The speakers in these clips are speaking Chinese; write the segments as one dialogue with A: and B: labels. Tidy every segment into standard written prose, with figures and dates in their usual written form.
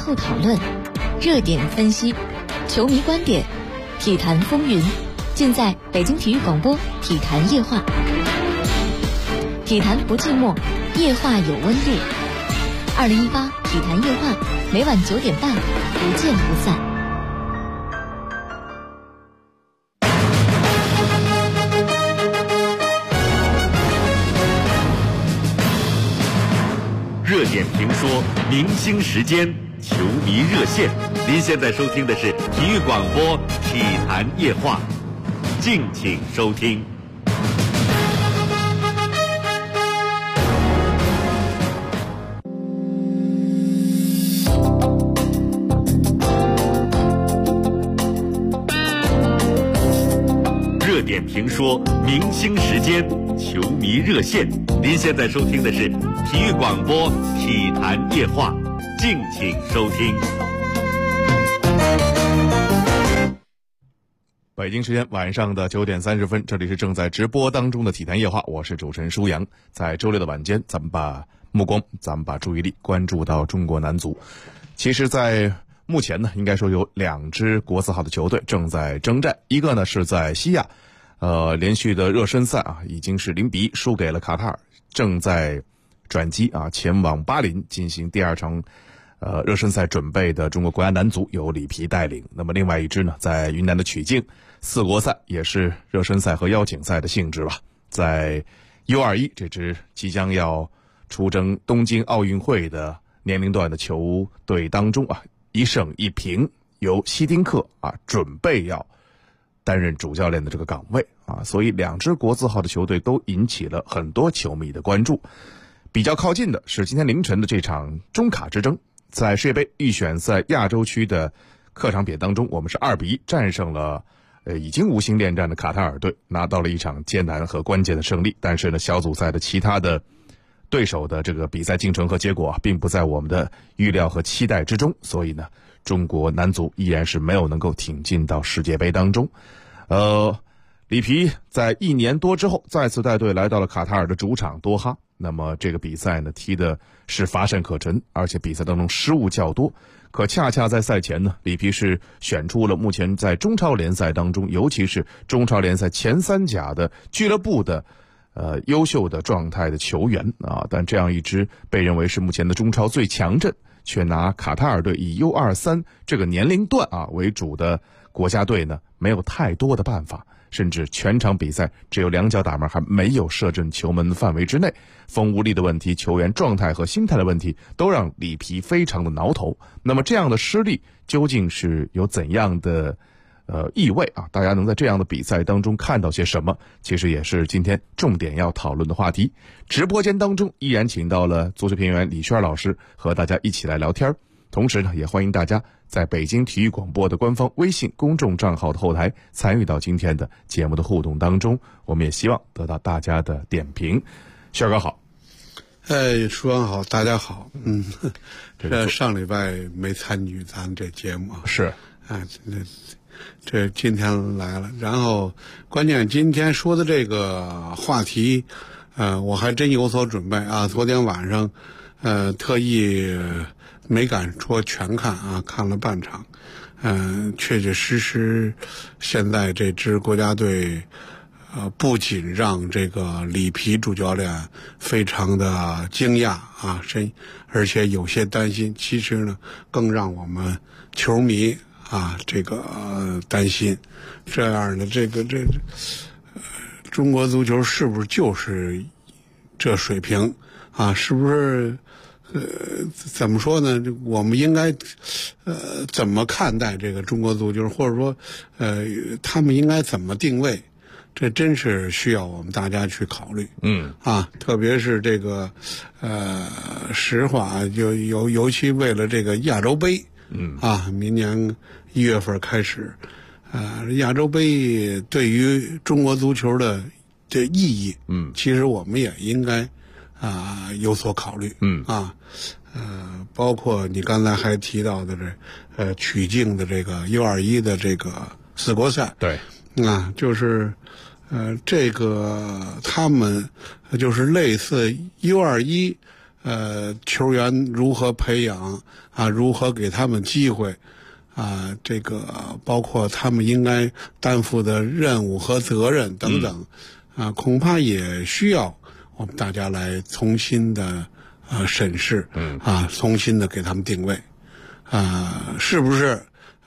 A: 后讨论、热点分析、球迷观点、体坛风云，尽在北京体育广播体坛夜话。体坛不寂寞，夜话有温度。2018体坛夜话，每晚9点半，不见不散。
B: 热点评说，明星时间，球迷热线。您现在收听的是体育广播体坛夜话，敬请收听。热点评说，明星时间，球迷热线。您现在收听的是体育广播体坛夜话，敬请收听。
C: 北京时间晚上的9点30分，这里是正在直播当中的体坛夜话，我是主持人舒阳。在周六的晚间，咱们把注意力关注到中国男足。其实在目前呢，应该说有2支国字号的球队正在征战，一个呢是在西亚，连续的热身赛已经是0-1输给了卡塔尔，正在转机前往巴林进行第2场热身赛准备的中国国家男足由里皮带领。那么另外一支呢，在云南的曲靖4国赛，也是热身赛和邀请赛的性质吧，在 U21 这支即将要出征东京奥运会的年龄段的球队当中1胜1平，由希丁克准备要担任主教练的这个岗位所以2支国字号的球队都引起了很多球迷的关注。比较靠近的是今天凌晨的这场中卡之争，在世界杯预选赛亚洲区的客场比赛当中，我们是2-1战胜了已经无心恋战的卡塔尔队，拿到了一场艰难和关键的胜利。但是呢，小组赛的其他的对手的这个比赛进程和结果并不在我们的预料和期待之中，所以呢，中国男足依然是没有能够挺进到世界杯当中。里皮在1年多之后再次带队来到了卡塔尔的主场多哈，那么这个比赛呢，踢的是乏善可陈，而且比赛当中失误较多。可恰恰在赛前呢，里皮是选出了目前在中超联赛当中，尤其是中超联赛前3甲的俱乐部的优秀的状态的球员但这样一支被认为是目前的中超最强阵，却拿卡塔尔队以 U23 这个年龄段为主的国家队呢，没有太多的办法，甚至全场比赛只有2脚打门，还没有射正球门范围之内。锋无力的问题、球员状态和心态的问题，都让里皮非常的挠头。那么这样的失利究竟是有怎样的意味大家能在这样的比赛当中看到些什么，其实也是今天重点要讨论的话题。直播间当中依然请到了足球评论员李轩老师和大家一起来聊天，同时呢，也欢迎大家在北京体育广播的官方微信公众账号的后台参与到今天的节目的互动当中，我们也希望得到大家的点评。轩哥好。
D: 舒阳好，大家好。这上礼拜没参与咱这节目
C: 是
D: 这今天来了，然后关键今天说的这个话题我还真有所准备昨天晚上特意没敢说全看看了半场。确确实实现在这支国家队不仅让这个里皮主教练非常的惊讶而且有些担心，其实呢更让我们球迷这个担心。这样的中国足球是不是就是这水平是不是怎么说呢？我们应该怎么看待这个中国足球，或者说他们应该怎么定位？这真是需要我们大家去考虑。特别是这个实话，尤其为了这个亚洲杯，明年1月份开始，亚洲杯对于中国足球的这意义，其实我们也应该有所考虑。包括你刚才还提到的曲靖的这个 U21 的这个4国赛，
C: 对，
D: 就是这个他们就是类似 U21 球员如何培养啊，如何给他们机会啊，这个包括他们应该担负的任务和责任等等啊，恐怕也需要我们大家来重新的审视啊，重新的给他们定位啊，是不是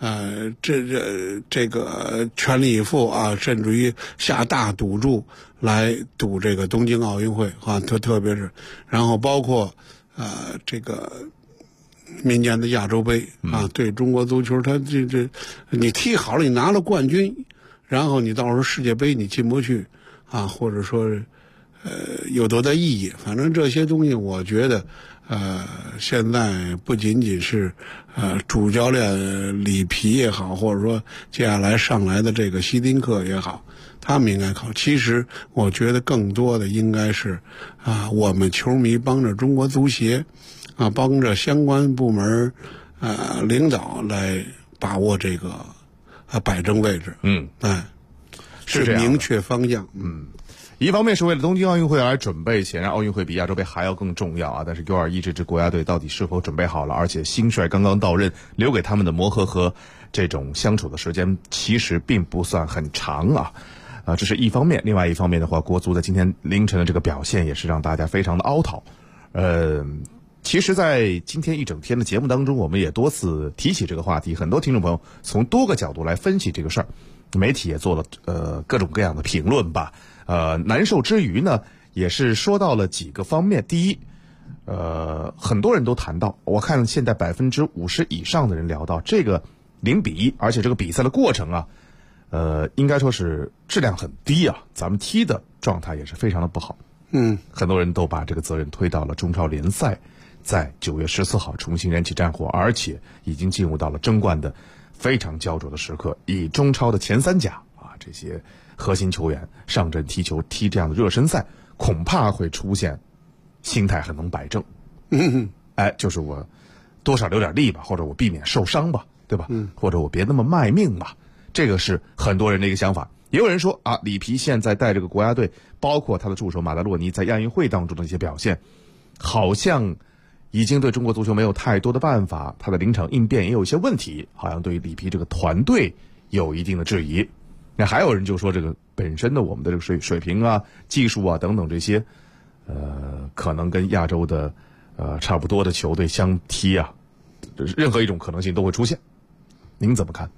D: 这个全力以赴啊，甚至于下大赌注来赌这个东京奥运会啊，特别是，然后包括这个明年的亚洲杯啊，对中国足球，他这你踢好了，你拿了冠军，然后你到时候世界杯你进不去啊，或者说有多大意义？反正这些东西，我觉得现在不仅仅是主教练里皮也好，或者说接下来上来的这个希丁克也好，他们应该考。其实我觉得更多的应该是我们球迷帮着中国足协啊，帮着相关部门领导来把握这个摆正位置。
C: 是这样的，
D: 明确方向。
C: 一方面是为了东京奥运会来准备，显然奥运会比亚洲杯还要更重要啊。但是 U21 这支国家队到底是否准备好了？而且新帅刚刚到任，留给他们的磨合和这种相处的时间其实并不算很长啊。这是一方面。另外一方面的话，国足在今天凌晨的这个表现也是让大家非常的凹讨。其实在今天一整天的节目当中，我们也多次提起这个话题，很多听众朋友从多个角度来分析这个事儿，媒体也做了各种各样的评论吧。难受之余呢，也是说到了几个方面。第一，很多人都谈到，我看现在50%以上的人聊到这个0-1，而且这个比赛的过程啊，应该说是质量很低啊，咱们踢的状态也是非常的不好。很多人都把这个责任推到了中超联赛，在9月14号重新燃起战火，而且已经进入到了争冠的非常焦灼的时刻。以中超的前3甲啊，这些核心球员上阵踢球，踢这样的热身赛，恐怕会出现心态很能摆正。就是我多少留点力吧，或者我避免受伤吧，对吧？或者我别那么卖命吧，这个是很多人的一个想法。也有人说啊，里皮现在带这个国家队，包括他的助手马达洛尼在亚运会当中的一些表现，好像已经对中国足球没有太多的办法，他的临场应变也有一些问题，好像对于里皮这个团队有一定的质疑。那还有人就说，这个本身的我们的这个水平啊、技术啊等等这些，可能跟亚洲的差不多的球队相踢啊，任何一种可能性都会出现。您怎么看？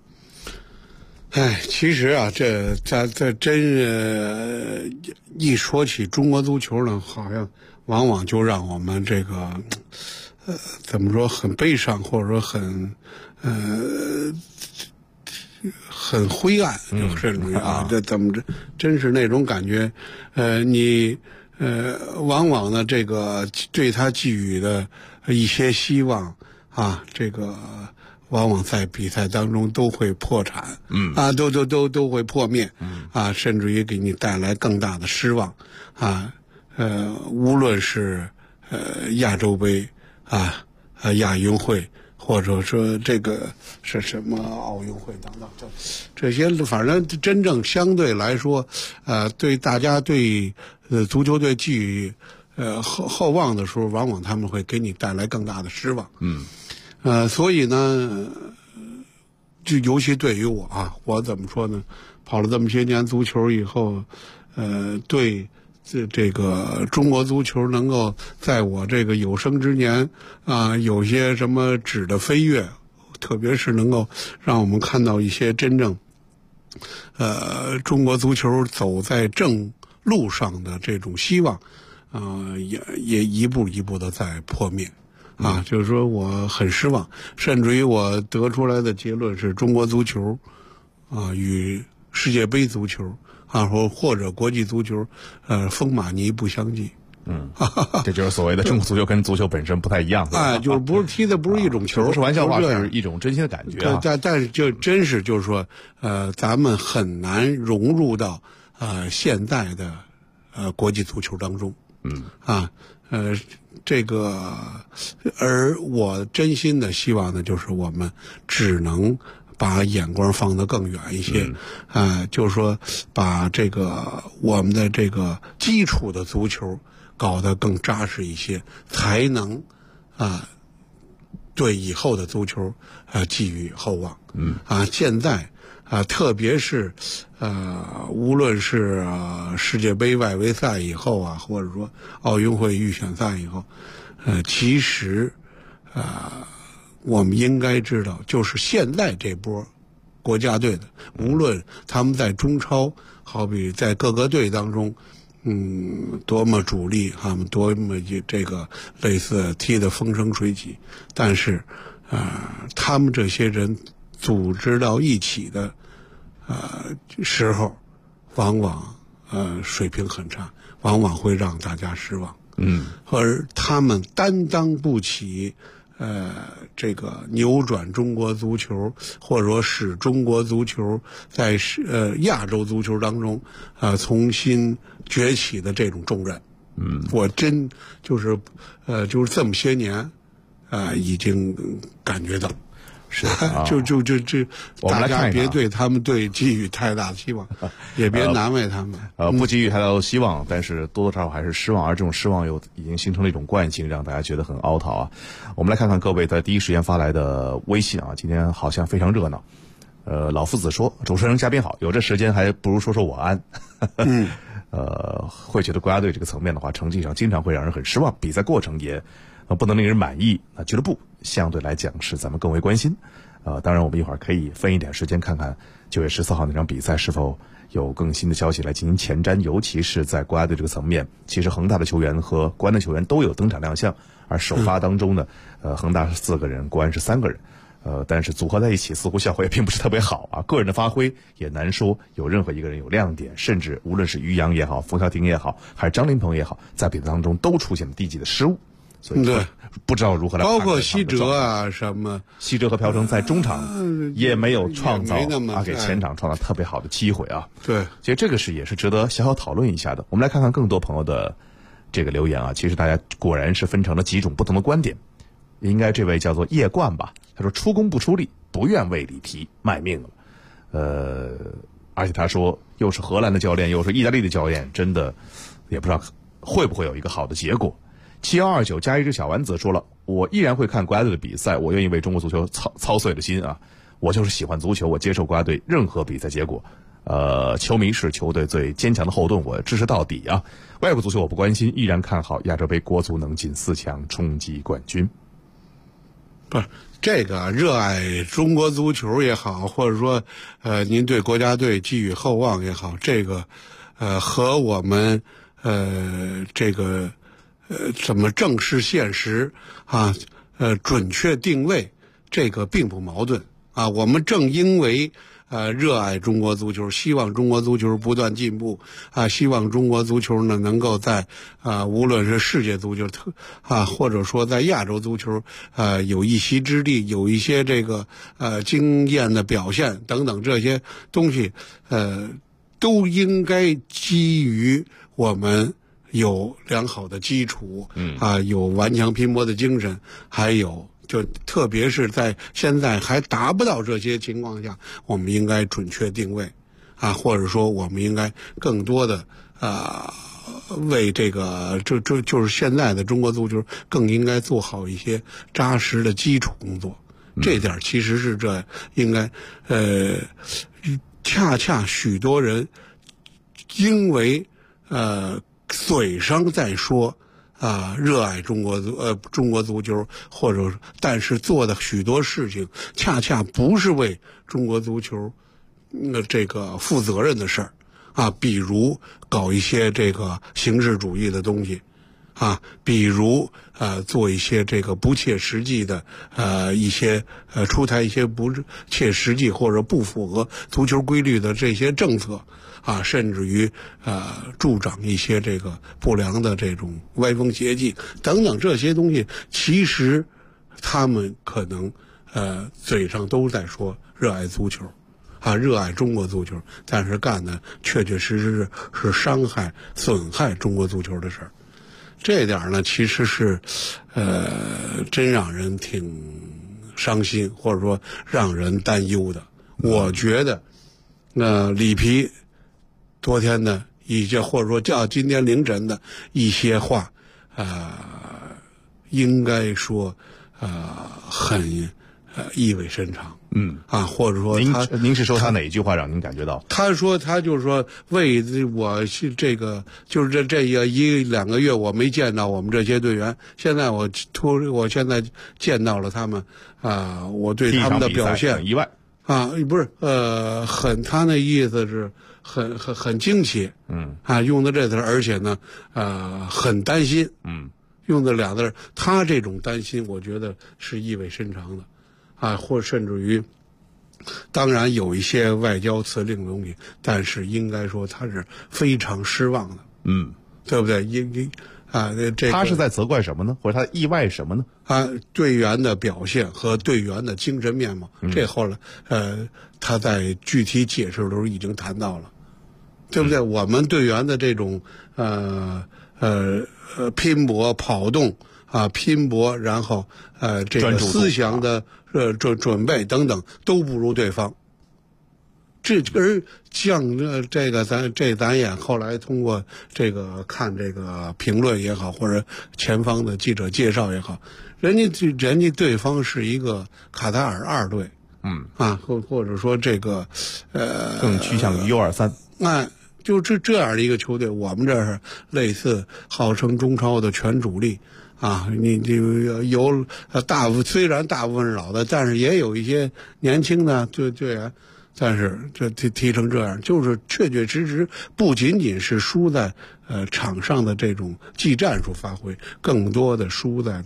D: 其实啊，这一说起中国足球呢，好像往往就让我们这个怎么说，很悲伤，或者说很灰暗，就甚至于这怎么着，真是那种感觉。你往往呢，这个对他寄予的一些希望啊，这个往往在比赛当中都会破产，都会破灭，甚至于给你带来更大的失望，无论是亚洲杯亚运会，或者说这个是什么奥运会等等，这些反正真正相对来说，对大家对足球队寄予厚望的时候，往往他们会给你带来更大的失望。所以呢，就尤其对于我我怎么说呢？跑了这么些年足球以后，对这个中国足球能够在我这个有生之年有些什么质的飞跃，特别是能够让我们看到一些真正中国足球走在正路上的这种希望，也一步一步的在破灭。就是说我很失望，甚至于我得出来的结论是中国足球与世界杯足球或者国际足球风马牛不相及。
C: 这就是所谓的中国足球跟足球本身不太一样的。
D: 就是不是踢的不是一种球，
C: 不是玩笑话，是一种真心的感觉。
D: 但是就真是就是说，咱们很难融入到现在的国际足球当中。这个，而我真心的希望呢，就是我们只能把眼光放得更远一些，就是说把这个我们的这个基础的足球搞得更扎实一些，才能对以后的足球寄予厚望。现在特别是无论是世界杯外围赛以后或者说奥运会预选赛以后，其实我们应该知道，就是现在这波国家队的，无论他们在中超，好比在各个队当中，多么主力，他们多么这个类似踢得风生水起，但是他们这些人组织到一起的时候，往往水平很差，往往会让大家失望。而他们担当不起这个扭转中国足球，或者说使中国足球在亚洲足球当中重新崛起的这种重任。我真就是这么些年已经感觉到。
C: 是
D: 大家别对他们队寄予太大的希望，也别难为他们。
C: 不寄予太大的希望，但是多多少少还是失望，而这种失望又已经形成了一种惯性，让大家觉得很凹槽啊。我们来看看各位在第一时间发来的微信啊，今天好像非常热闹。老夫子说：“主持人嘉宾好，有这时间还不如说说我安。”会觉得国家队这个层面的话，成绩上经常会让人很失望，比赛过程也不能令人满意。俱乐部相对来讲是咱们更为关心。当然我们一会儿可以分一点时间看看9月14号那场比赛是否有更新的消息来进行前瞻，尤其是在国家队这个层面，其实恒大的球员和国安的球员都有登场亮相，而首发当中呢，恒大是4个人，国安是3个人。但是组合在一起似乎效果也并不是特别好啊，个人的发挥也难说有任何一个人有亮点，甚至无论是于洋也好，冯潇霆也好，还是张琳芃也好，在比赛当中都出现了低级的失误，所以不知道如何来判断。
D: 包括希哲什么，
C: 希哲和朴成在中场也没有创造给前场创造特别好的机会啊。
D: 对，
C: 其实这个也是值得小小讨论一下的。我们来看看更多朋友的这个留言啊，其实大家果然是分成了几种不同的观点。应该这位叫做叶冠吧，他说出工不出力，不愿为里皮卖命了。而且他说又是荷兰的教练，又是意大利的教练，真的也不知道会不会有一个好的结果。7129加一只小丸子说了，我依然会看国家队的比赛，我愿意为中国足球操碎了心啊！我就是喜欢足球，我接受国家队任何比赛结果。球迷是球队最坚强的后盾，我支持到底啊！外国足球我不关心，依然看好亚洲杯国足能进4强，冲击冠军。
D: 不是这个热爱中国足球也好，或者说您对国家队寄予厚望也好，这个和我们这个怎么正视现实准确定位，这个并不矛盾啊。我们正因为热爱中国足球，希望中国足球不断进步希望中国足球呢能够在无论是世界足球或者说在亚洲足球有一席之地，有一些这个惊艳的表现等等，这些东西都应该基于我们有良好的基础有顽强拼搏的精神，还有就特别是在现在还达不到这些情况下，我们应该准确定位或者说我们应该更多的为这个就是现在的中国足球更应该做好一些扎实的基础工作。这点其实是应该恰恰许多人因为嘴上在说热爱中国足球，或者但是做的许多事情恰恰不是为中国足球这个负责任的事儿比如搞一些这个形式主义的东西比如做一些这个不切实际的一些出台一些不切实际或者不符合足球规律的这些政策甚至于助长一些这个不良的这种歪风邪气等等，这些东西其实他们可能嘴上都在说热爱足球热爱中国足球，但是干的确确实实是伤害损害中国足球的事儿。这点呢其实是真让人挺伤心，或者说让人担忧的。我觉得里皮昨天呢一些或者说叫今天凌晨的一些话，应该说很意味深长。或者说
C: 您是说他哪一句话让您感觉到？
D: 他说他就是说为我这个就是这1-2个月我没见到我们这些队员，现在我现在见到了他们我对他们的表现
C: 很意外
D: 不是他那意思是很惊奇用的这词，而且呢很担心用的俩字，他这种担心我觉得是意味深长的或甚至于，当然有一些外交辞令的东西，但是应该说他是非常失望的，对不对？这个
C: 他是在责怪什么呢？或者他意外什么呢？
D: 队员的表现和队员的精神面貌，这后来他在具体解释的时候已经谈到了，对不对？我们队员的这种拼搏跑动拼搏，然后这个思想的准备等等都不如对方。而像这个咱也后来通过这个看这个评论也好，或者前方的记者介绍也好，人家对方是一个卡塔尔2队，或者说这个
C: 更趋向于U23。
D: 就这样的一个球队，我们这是类似号称中超的全主力你有虽然大部分是老的，但是也有一些年轻的队员，但是这踢成这样，就是确确实实不仅仅是输在场上的这种技战术发挥，更多的输在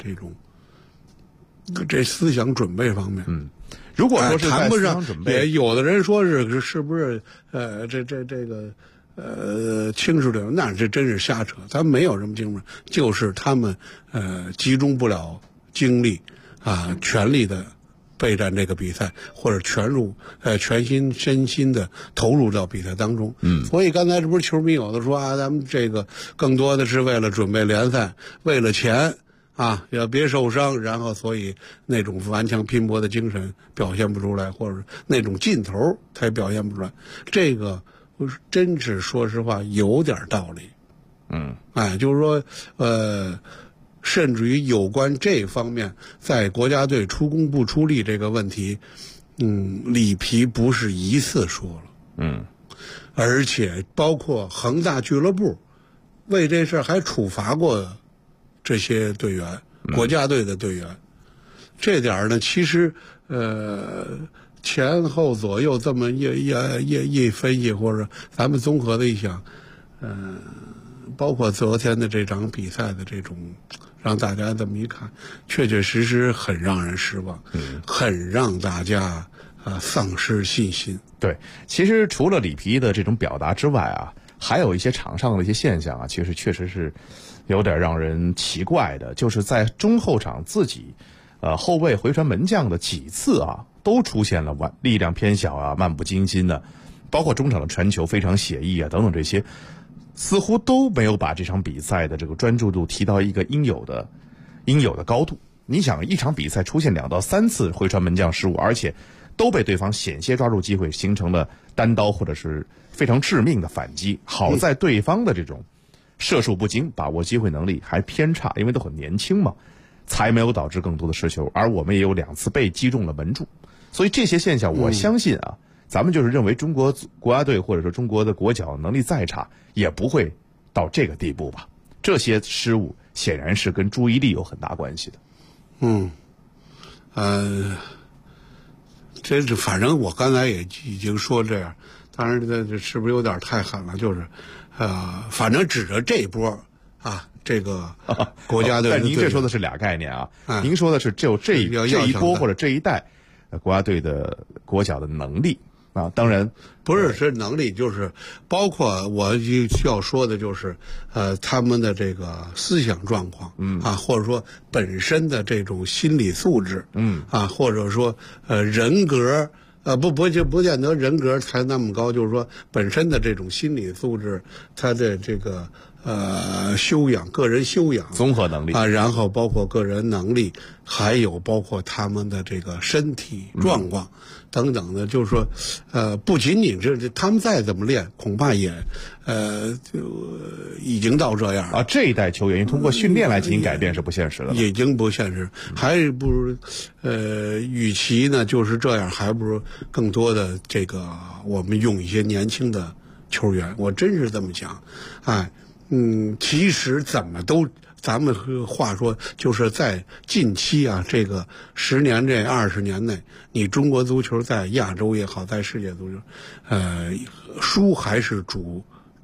D: 这思想准备方面。
C: 如果说是
D: 谈不上
C: 准备，
D: 也有的人说是不是这个轻视队员，那这真是瞎扯，咱没有什么轻视，就是他们集中不了精力全力的备战这个比赛，或者全心身心的投入到比赛当中。所以刚才这不是球迷有的说咱们这个更多的是为了准备联赛，为了钱要别受伤，然后所以那种顽强拼搏的精神表现不出来，或者那种劲头他也表现不出来，这个真是说实话有点道理。就是说甚至于有关这方面在国家队出工不出力这个问题，里皮不是一次说了，而且包括恒大俱乐部为这事还处罚过这些队员，国家队的队员。这点呢，其实前后左右这么一分析，或者咱们综合的一想，包括昨天的这场比赛的这种，让大家这么一看，确确实实很让人失望，很让大家丧失信心。
C: 对，其实除了里皮的这种表达之外还有一些场上的一些现象其实确实是有点让人奇怪的，就是在中后场自己后卫回传门将的几次都出现了力量偏小漫不经心的，包括中场的传球非常写意等等，这些似乎都没有把这场比赛的这个专注度提到一个应有的高度。你想，一场比赛出现2到3次回传门将失误，而且都被对方险些抓住机会，形成了单刀或者是非常致命的反击。好在对方的这种射术不精，把握机会能力还偏差，因为都很年轻嘛，才没有导致更多的失球。而我们也有2次被击中了门柱，所以这些现象我相信咱们就是认为中国国家队或者说中国的国脚能力再差，也不会到这个地步吧。这些失误显然是跟注意力有很大关系的。
D: 这是反正我刚才也已经说这样，当然这是不是有点太狠了？就是反正指着这一波这个国家队。
C: 但您这说的是俩概念您说的是只有这一波或者这一代国家队的国脚的能力当然
D: 不是能力，就是包括我要说的就是他们的这个思想状况或者说本身的这种心理素质或者说人格不见得人格才那么高，就是说本身的这种心理素质，他的这个修养、个人修养、
C: 综合能力
D: 啊，然后包括个人能力，还有包括他们的这个身体状况等等的，就是说，不仅仅这他们再怎么练，恐怕也就已经到这样了。
C: 这一代球员通过训练来进行改变是不现实的，
D: 已经不现实，还是不如与其呢就是这样，还不如更多的这个我们用一些年轻的球员，我真是这么想，其实怎么都，咱们话说就是在近期啊，这个10年这20年内，你中国足球在亚洲也好，在世界足球，输还是主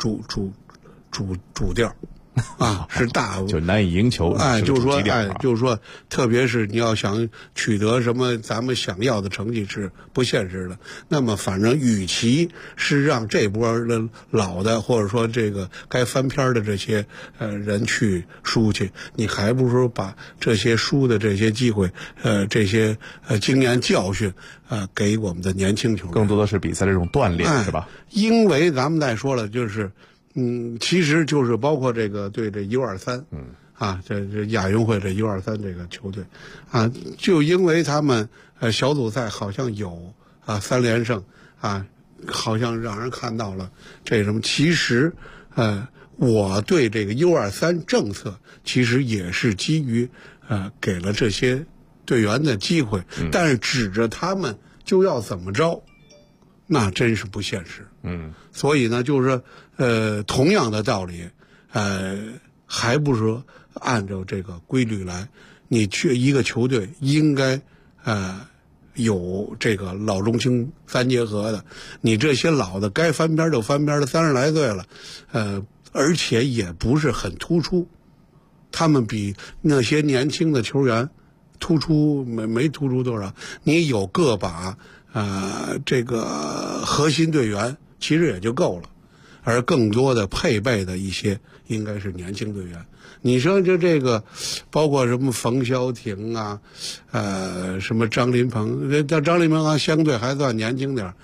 D: 调。是大
C: 就难以赢球，
D: 就是说，特别是你要想取得什么咱们想要的成绩是不现实的。那么，反正与其是让这波的老的或者说这个该翻篇的这些人去输去，你还不如把这些输的这些机会，这些经验教训给我们的年轻球员，
C: 更多的是比赛这种锻炼，是吧？
D: 因为咱们再说了，就是。其实就是包括这个对这U23，这亚运会这U23这个球队，就因为他们小组赛好像有3连胜，好像让人看到了这什么。其实我对这个U23政策其实也是基于给了这些队员的机会，但是指着他们就要怎么着，那真是不现实。所以呢，就是说。同样的道理，还不是说按照这个规律来，你去一个球队应该有这个老中青三结合的，你这些老的该翻篇就翻篇了，30来岁了，而且也不是很突出，他们比那些年轻的球员突出没突出多少，你有个把这个核心队员其实也就够了。而更多的配备的一些应该是年轻队员。你说就这个，包括什么冯潇霆啊，什么张琳芃，张琳芃相对还算年轻点，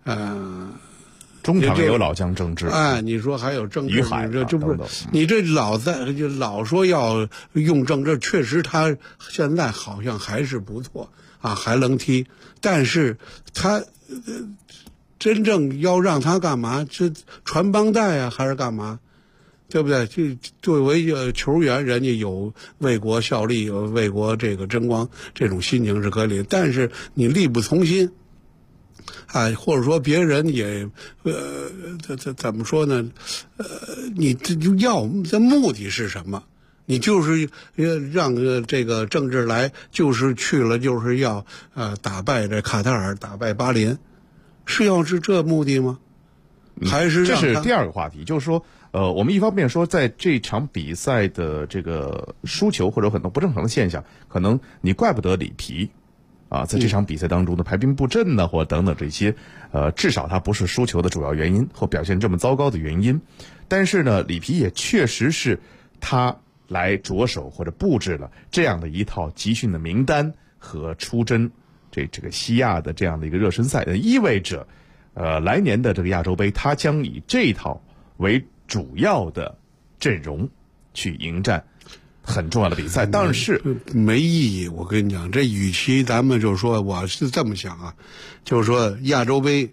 C: 中场也有老将郑智，
D: 你说还有郑智，
C: 于海，
D: 这不是你这老说要用郑智，确实他现在好像还是不错还能踢，但是他。真正要让他干嘛？这传帮带还是干嘛？对不对？这作为一个球员，人家有为国效力、有为国这个争光这种心情是可以，但是你力不从心，或者说别人也怎么说呢？你这目的是什么？你就是让这个郑智来，就是去了，就是要打败这卡塔尔，打败巴林。是要是这目的吗？还是
C: 这是第二个话题，就是说，我们一方面说，在这场比赛的这个输球或者很多不正常的现象，可能你怪不得里皮，在这场比赛当中的排兵布阵呢，或等等这些，至少他不是输球的主要原因或表现这么糟糕的原因。但是呢，里皮也确实是他来着手或者布置了这样的一套集训的名单和出征。这个西亚的这样的一个热身赛，意味着，来年的这个亚洲杯，他将以这一套为主要的阵容去迎战很重要的比赛。但是
D: 没意义，我跟你讲，这与其咱们就是说，我是这么想就是说亚洲杯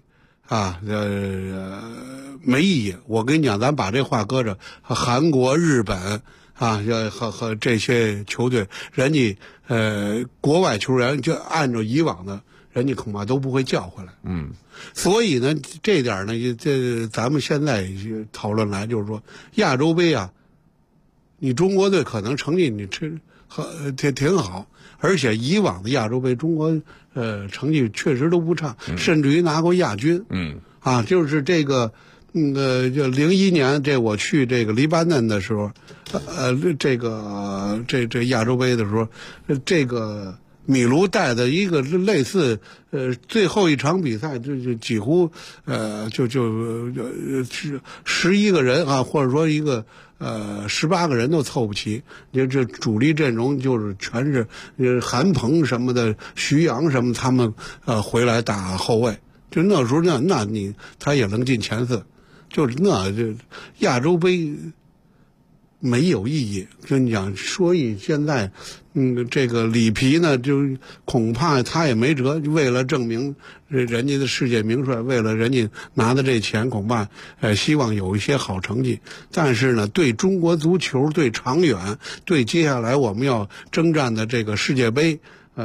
D: 没意义。我跟你讲，咱把这话搁着，韩国、日本。和这些球队，人家国外球员就按照以往的，人家恐怕都不会叫回来。所以呢，这点呢，这咱们现在讨论来就是说，亚洲杯你中国队可能成绩你挺好，而且以往的亚洲杯中国成绩确实都不差，甚至于拿过亚军。就是这个。就01年这我去这个黎巴嫩的时候，这亚洲杯的时候，这个米卢带的一个类似最后一场比赛，就几乎就11个人或者说一个18个人都凑不齐。这主力阵容就是全是韩鹏什么的、徐阳什么他们回来打后卫。就那时候他也能进前4。就是这亚洲杯， 没有意义。就你讲，所以现在，这个里皮呢，就恐怕他也没辙。为了证明人家的世界名帅，为了人家拿的这钱，恐怕希望有一些好成绩。但是呢，对中国足球，对长远，对接下来我们要征战的这个世界杯。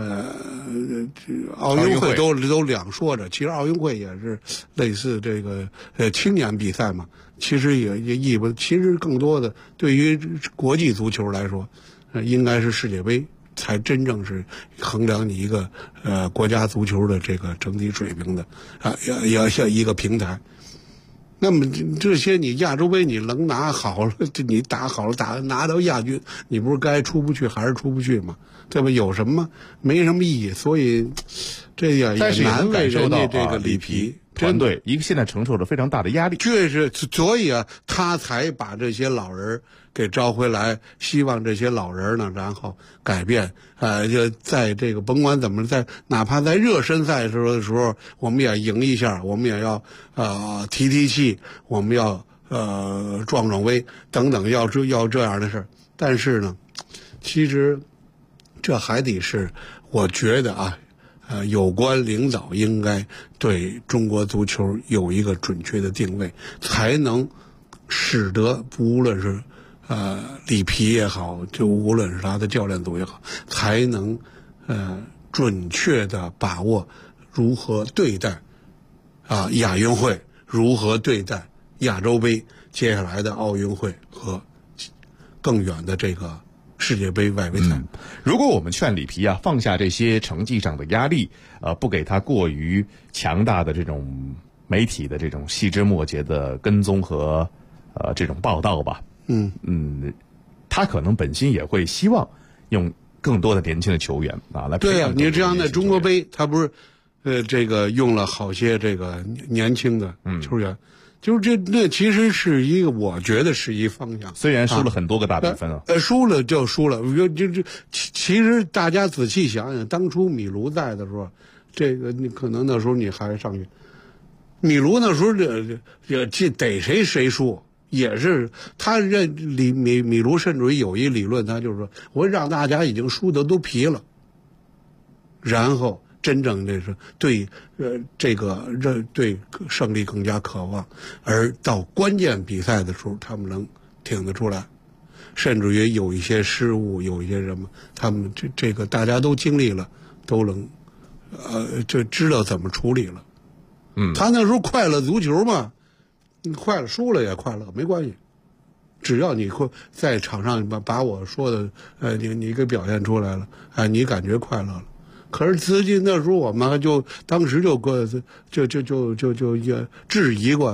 D: 奥运会都两说着，其实奥运会也是类似这个青年比赛嘛。其实也意不，其实更多的对于国际足球来说，应该是世界杯才真正是衡量你一个国家足球的这个整体水平的要像一个平台。那么这些你亚洲杯你能拿好了，你打好了拿到亚军，你不是该出不去还是出不去吗？对吧？有什么没什么意义，所以这也难为人家这个里皮
C: 团队一个现在承受着非常大的压力。
D: 确实，所以他才把这些老人给招回来，希望这些老人呢，然后改变。就在这个甭管怎么在，哪怕在热身赛的时候，我们也赢一下，我们也要提气，我们要壮威等等，要这样的事儿。但是呢，其实这还得是我觉得有关领导应该对中国足球有一个准确的定位，才能使得无论是里皮也好，就无论是他的教练组也好，才能准确的把握如何对待亚运会，如何对待亚洲杯，接下来的奥运会和更远的这个世界杯外围赛。
C: 如果我们劝里皮放下这些成绩上的压力，不给他过于强大的这种媒体的这种细枝末节的跟踪和这种报道吧，他可能本心也会希望用更多的年轻的球员来培养。
D: 对你这样的中国杯，他不是这个用了好些这个年轻的球员。就是那其实是一个，我觉得是一方向。
C: 虽然输了很多个大比分
D: 输了就输了。其实大家仔细想想，当初米卢在的时候，这个你可能那时候你还上去，米卢那时候这逮谁输，也是他米卢甚至于有一理论，他就是说我让大家已经输的都疲了，然后真正这是对对胜利更加渴望，而到关键比赛的时候，他们能挺得出来，甚至于有一些失误，有一些什么，他们这个大家都经历了，都能就知道怎么处理了。他那时候快乐足球嘛，快乐输了也快乐，没关系，只要你在场上把我说的你给表现出来了，你感觉快乐了。可是最近那时候我们当时就也质疑过，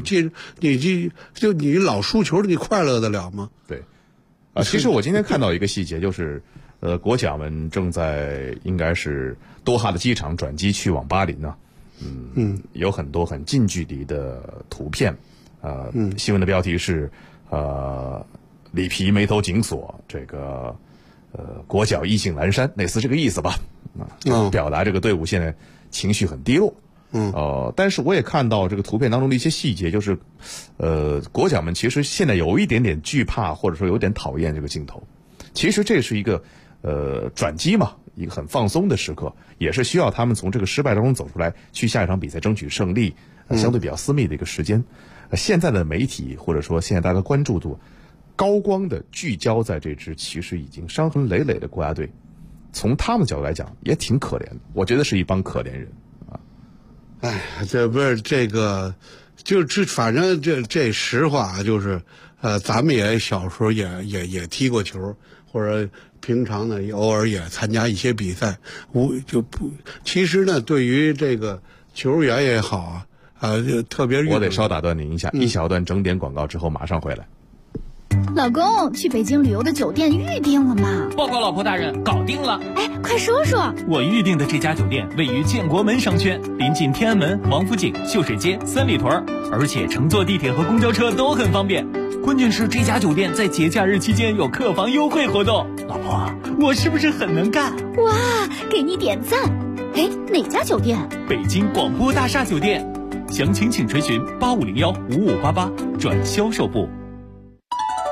D: 你老输球，你快乐得了吗？
C: 对，其实我今天看到一个细节，就是国脚们正在应该是多哈的机场转机去往巴林呢。有很多很近距离的图片，新闻的标题是里皮眉头紧锁，这个国脚意兴阑珊，类似这个意思吧。表达这个队伍现在情绪很低落。但是我也看到这个图片当中的一些细节，就是国脚们其实现在有一点点惧怕，或者说有点讨厌这个镜头。其实这是一个转机嘛，一个很放松的时刻，也是需要他们从这个失败当中走出来，去下一场比赛争取胜利，相对比较私密的一个时间。现在的媒体或者说现在大家关注度高光的聚焦在这支其实已经伤痕累累的国家队，从他们角度来讲也挺可怜的，我觉得是一帮可怜人啊。
D: 这不是这个，反正这实话就是，咱们也小时候也踢过球，或者平常呢偶尔也参加一些比赛，其实呢对于这个球员也好就特别
C: 我得稍打断您一下，一小段整点广告之后马上回来。
E: 老公，去北京旅游的酒店预定了吗？
F: 报告老婆大人，搞定了。
E: 哎，快说说。
F: 我预定的这家酒店位于建国门商圈，临近天安门、王府井、秀水街、三里屯，而且乘坐地铁和公交车都很方便。关键是这家酒店在节假日期间有客房优惠活动。老婆，我是不是很能干？
E: 哇，给你点赞。哎，哪家酒店？
F: 北京广播大厦酒店。详情请垂询8501-5588转销售部。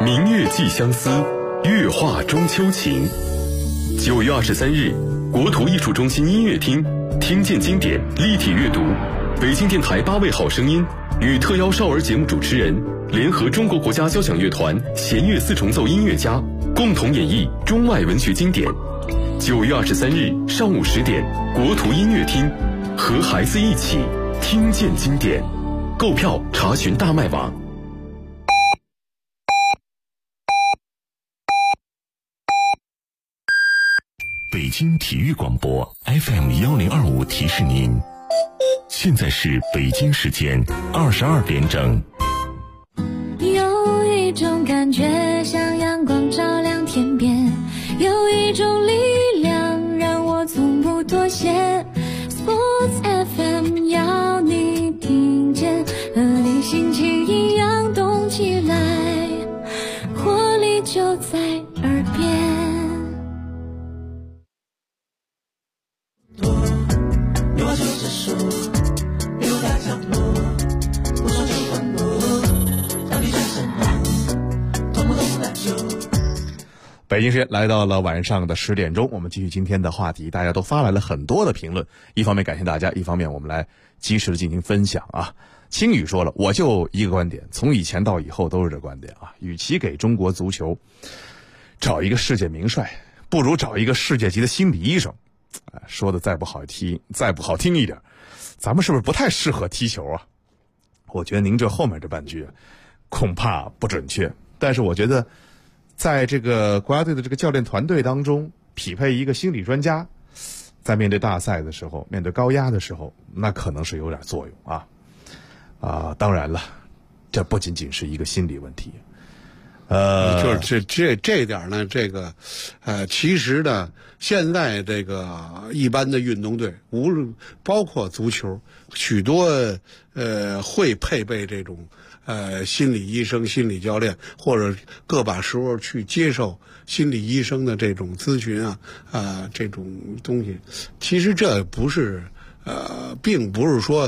G: 明月寄相思，月画中秋情。9月23日，国图艺术中心音乐厅，听见经典立体阅读，北京电台8位好声音与特邀少儿节目主持人联合中国国家交响乐团弦乐四重奏音乐家，共同演绎中外文学经典。9月23日上午10点，国图音乐厅，和孩子一起听见经典。购票查询大麦网。北京体育广播 FM1025提示您，现在是北京时间22点整。
H: 有一种感觉像阳光照亮天边，有一种力量让我从不妥协。 Sports FM 要你听见，和你心情一样动起来，活力就在耳边。
C: 北京时间来到了晚上的10点钟，我们继续今天的话题。大家都发来了很多的评论，一方面感谢大家，一方面我们来及时的进行分享啊。青宇说了，我就一个观点，从以前到以后都是这观点啊。与其给中国足球找一个世界名帅，不如找一个世界级的心理医生。说的再不好听一点，咱们是不是不太适合踢球啊？我觉得您这后面这半句恐怕不准确，但是我觉得在这个国家队的这个教练团队当中，匹配一个心理专家，在面对大赛的时候，面对高压的时候，那可能是有点作用啊。当然了，这不仅仅是一个心理问题。
D: 就是这点呢，这个其实呢，现在这个一般的运动队，无论包括足球，许多会配备这种心理医生、心理教练，或者个把时候去接受心理医生的这种咨询这种东西，其实这不是并不是说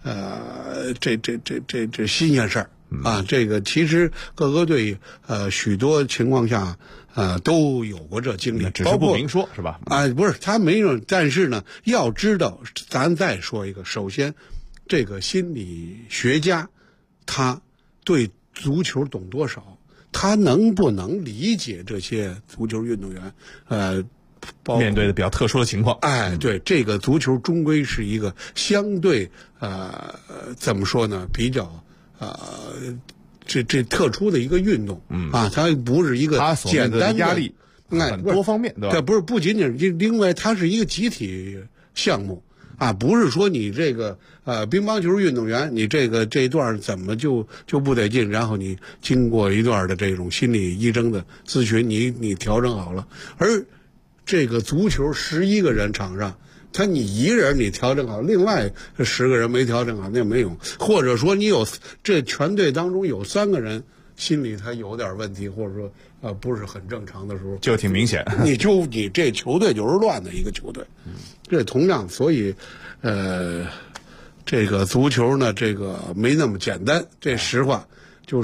D: 这新鲜事儿。这个其实各个队许多情况下都有过这经历，
C: 只是不明说是吧？
D: 不是他没有，但是呢，要知道，咱再说一个，首先，这个心理学家他对足球懂多少，他能不能理解这些足球运动员
C: 面对的比较特殊的情况？
D: 对，这个足球终归是一个相对怎么说呢，比较。这特殊的一个运动，它不是一个简单的
C: 压力，很多方面，对吧？
D: 这不仅仅是，另外它是一个集体项目不是说你这个乒乓球运动员，你这一段怎么就不得劲，然后你经过一段的这种心理医生的咨询，你调整好了，而这个足球11个人场上。你一个人你调整好，另外10个人没调整好，那没用。或者说你有这全队当中有3个人心里他有点问题，或者说不是很正常的时候，
C: 就挺明显。
D: 你这球队就是乱的一个球队。这同样，所以这个足球呢，这个没那么简单。这实话就是。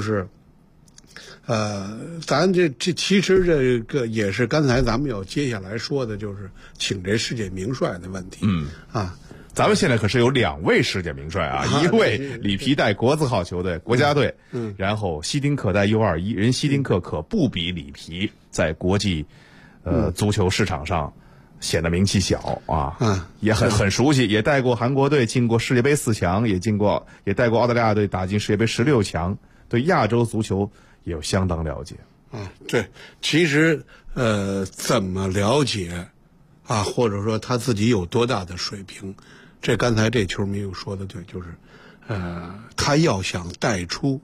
D: 咱这其实这个也是刚才咱们要接下来说的，就是请这世界名帅的问题。
C: 咱们现在可是有2位世界名帅一位里皮带国字号球队国家队，然后希丁克带 U21，人希丁克可不比里皮在国际足球市场上显得名气小也很熟悉，也带过韩国队进过世界杯4强，也带过澳大利亚队打进世界杯16强，对亚洲足球也有相当了解。
D: 对，其实怎么了解或者说他自己有多大的水平，这刚才这球迷有说的对，就是他要想带出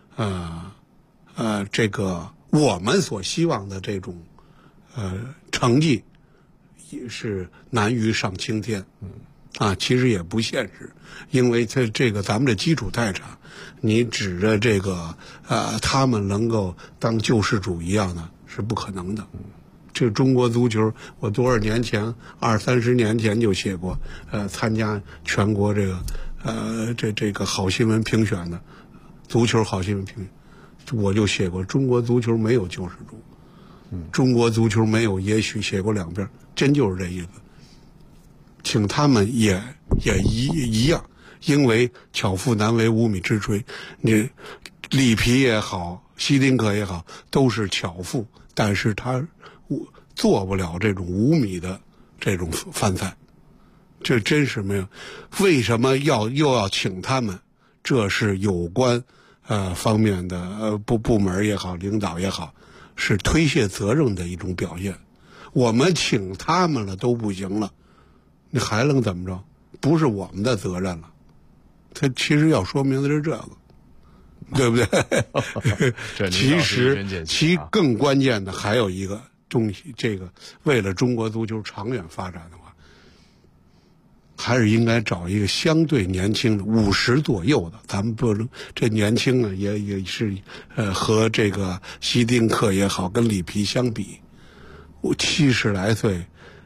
D: 这个我们所希望的这种成绩，也是难于上青天。其实也不现实，因为这个咱们的基础太差，你指着这个他们能够当救世主一样的是不可能的。这中国足球，我多少年前20-30年前就写过，参加全国这个好新闻评选的足球好新闻评选， 我就写过中国足球没有救世主，中国足球没有也许，写过2遍，真就是这意思。请他们也一样，因为巧妇难为无米之炊，你里皮也好，希丁克也好，都是巧妇，但是他做不了这种无米的这种饭菜，这真是没有。为什么又要请他们？这是有关方面的部门也好，领导也好，是推卸责任的一种表现。我们请他们了都不行了，你还能怎么着？不是我们的责任了。他其实要说明的是这个，对不对？其更关键的还有一个东西，这个为了中国足球长远发展的话，还是应该找一个相对年轻的50左右的，咱们不能这年轻啊，也是和这个希丁克也好，跟里皮相比，70来岁，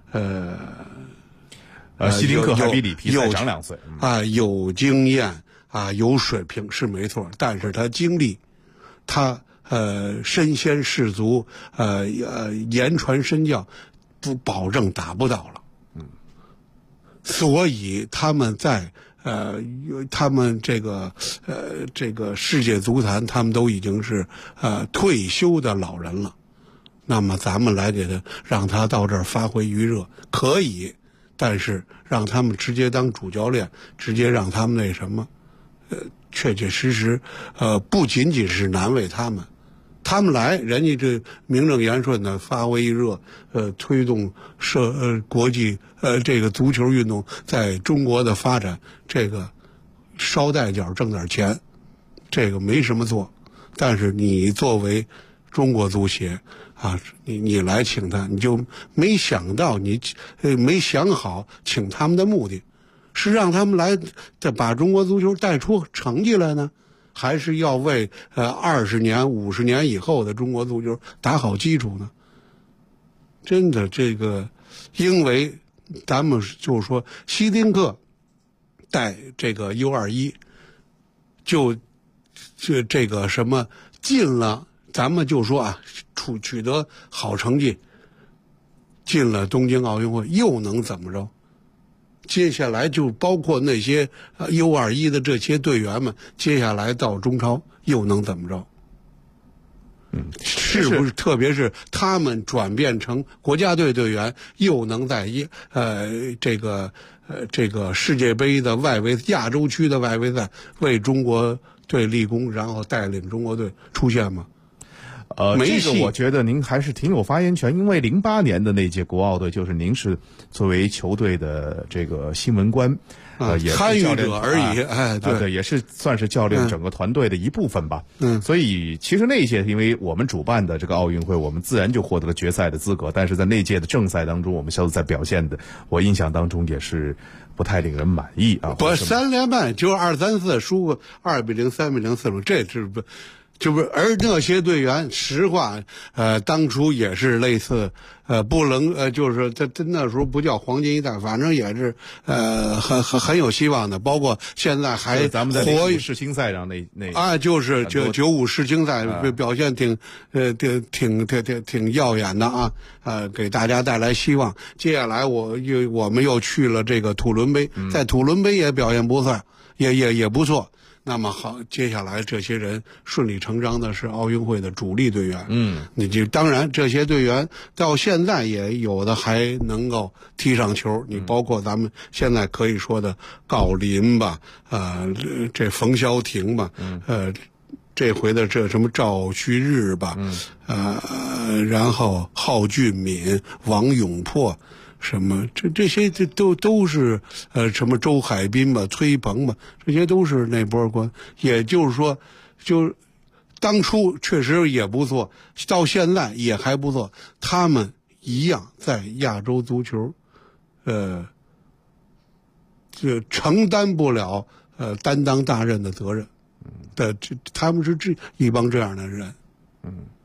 C: 希丁克还比里皮再长2岁
D: 啊，有经验啊，有水平是没错，但是他经历，他身先士卒，言传身教，不保证达不到了。所以他们在他们这个世界足坛，他们都已经是退休的老人了。那么咱们来给他让他到这儿发挥余热可以，但是让他们直接当主教练，直接让他们那什么，确确实实不仅仅是难为他们。他们来，人家这名正言顺的发挥热，推动国际这个足球运动在中国的发展，这个捎带脚挣点钱，这个没什么错。但是你作为中国足协啊，你来请他，你就没想到没想好请他们的目的，是让他们来把中国足球带出成绩来呢？还是要为20年、50年以后的中国足球打好基础呢？真的，这个，因为咱们就是说，希丁克带这个 U21，就这个什么进了，咱们就说啊，取得好成绩，进了东京奥运会，又能怎么着？接下来就包括那些U21的这些队员们，接下来到中超又能怎么着？是不是？特别是他们转变成国家队队员，又能在这个世界杯的外围、亚洲区的外围赛为中国队立功，然后带领中国队出现吗？
C: 这个我觉得您还是挺有发言权，因为08年的那届国奥队，就是您是作为球队的这个新闻官，也
D: 参与者而已，
C: 对，也是算是教练整个团队的一部分吧。所以其实那一届，因为我们主办的这个奥运会，我们自然就获得了决赛的资格，但是在那届的正赛当中，我们小组赛表现的，我印象当中也是不太令人满意啊。
D: 不，3连败就2、3、4输过2比0、3比0、4比0，这是不。而那些队员，实话，当初也是类似，不能，就是他那时候不叫黄金一代，反正也是，很有希望的。包括现在还
C: 咱们在95世青赛上那
D: 就是95世青赛表现挺耀眼的啊，给大家带来希望。接下来我们又去了这个土伦杯，在土伦杯也表现不错，也不错。那么好，接下来这些人顺理成章的是奥运会的主力队员。你就当然这些队员到现在也有的还能够踢上球。你包括咱们现在可以说的郜林吧，这冯潇霆吧，这回的这什么赵旭日吧，然后郜俊敏、王永珀。什么这些都是什么周海滨吧、崔鹏吧，这些都是那波官。也就是说，就当初确实也不错，到现在也还不错。他们一样在亚洲足球，就承担不了担当大任的责任的，他们是一帮这样的人。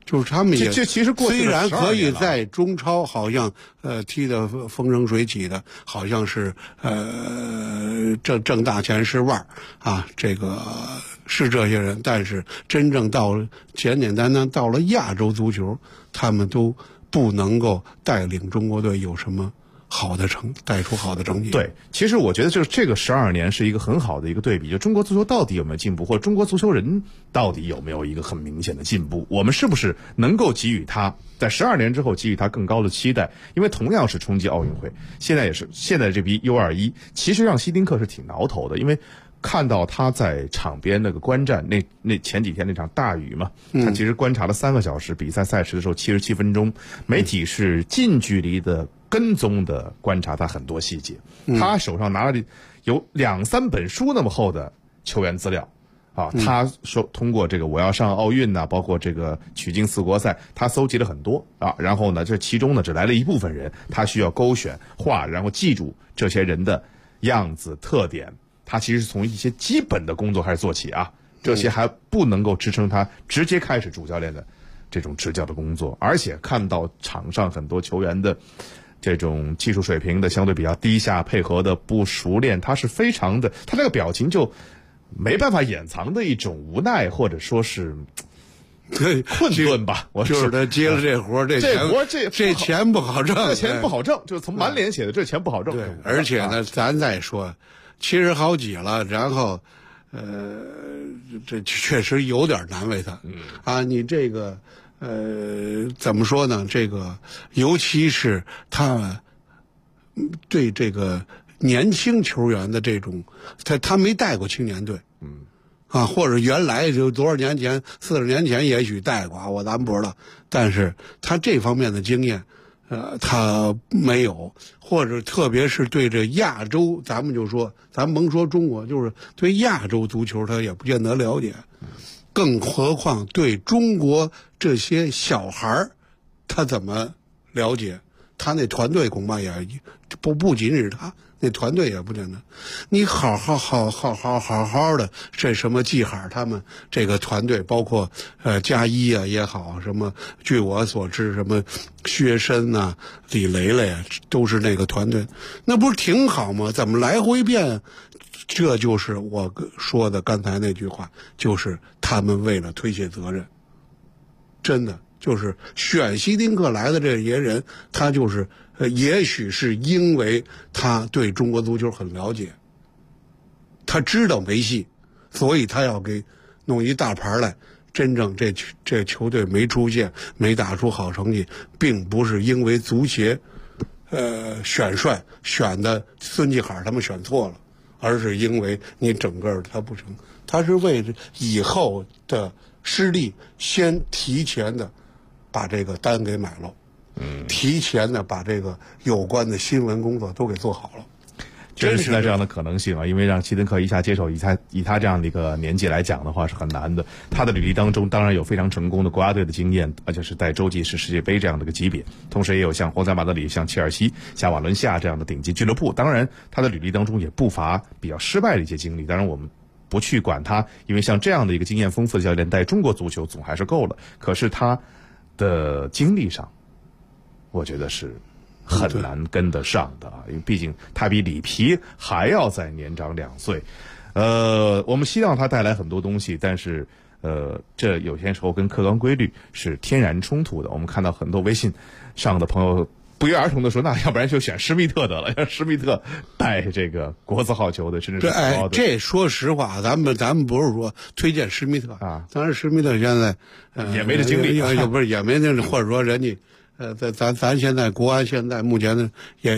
D: 就是他们也
C: 这其实过去
D: 虽然可以在中超好像踢得风生水起的，好像是挣大钱是腕啊，这个是这些人，但是真正到简简单单到了亚洲足球，他们都不能够带领中国队有什么带出好的成绩。
C: 对，其实我觉得就是这个12年是一个很好的一个对比，就中国足球到底有没有进步，或者中国足球人到底有没有一个很明显的进步，我们是不是能够给予他在12年之后给予他更高的期待？因为同样是冲击奥运会，现在这批 U21 其实让希丁克是挺挠头的，因为看到他在场边那个观战，那前几天那场大雨嘛，他其实观察了3个小时，比赛赛时的时候77分钟，媒体是近距离的跟踪的观察他很多细节，他手上拿了有2-3本书那么厚的球员资料啊，他说通过这个我要上奥运呐，包括这个曲靖4国赛，他搜集了很多啊，然后呢，这其中呢只来了一部分人，他需要勾选画，然后记住这些人的样子特点。他其实是从一些基本的工作开始做起啊，这些还不能够支撑他直接开始主教练的这种执教的工作，而且看到场上很多球员的这种技术水平的相对比较低下，配合的不熟练，他是非常的，他这个表情就没办法掩藏的一种无奈，或者说是困顿吧。我
D: 就是他接了这活，这钱不好挣，
C: 这钱不好挣，就是从满脸写的这钱不好挣。
D: 对，而且呢，咱再说70好几了，然后这确实有点难为他。你这个怎么说呢？这个尤其是他对这个年轻球员的这种，他没带过青年队，或者原来就多少年前40年前也许带过，咱不知道，但是他这方面的经验。他没有，或者特别是对这亚洲，咱们甭说中国，就是对亚洲足球他也不见得了解，更何况对中国这些小孩他怎么了解？他那团队恐怕也不仅是他，那团队也不简单。你好好的，这什么季海他们这个团队，包括加一啊也好，什么据我所知，什么薛申啊、李雷雷啊，都是那个团队，那不是挺好吗？怎么来回变？这就是我说的刚才那句话，就是他们为了推卸责任，真的。就是选希丁克来的这些人，他就是也许是因为他对中国足球很了解，他知道没戏，所以他要给弄一大牌来。真正这球队没出现，没打出好成绩，并不是因为足协选帅选的孙继海他们选错了，而是因为你整个他不成，他是为了以后的失利先提前的把这个单给买了，提前的把这个有关的新闻工作都给做好了。
C: 真是在这样的可能性啊，因为让希丁克一下接手，以他这样的一个年纪来讲的话是很难的。他的履历当中当然有非常成功的国家队的经验，而且是带洲际市世界杯这样的一个级别，同时也有像皇家马德里、像切尔西、像瓦伦西亚这样的顶级俱乐部。当然他的履历当中也不乏比较失败的一些经历，当然我们不去管他，因为像这样的一个经验丰富的教练带中国足球总还是够了。可是他的经历上，我觉得是很难跟得上的啊，因为毕竟他比里皮还要再年长2岁。我们希望他带来很多东西，但是这有些时候跟客观规律是天然冲突的。我们看到很多微信上的朋友不约而同的说，那要不然就选施密特得了，让施密特带这个国字号球队，甚至是
D: 这说实话，咱们不是说推荐施密特啊，当然施密特现在
C: 也没这精力，
D: 不是也没那，或者说人家咱现在国安现在目前呢也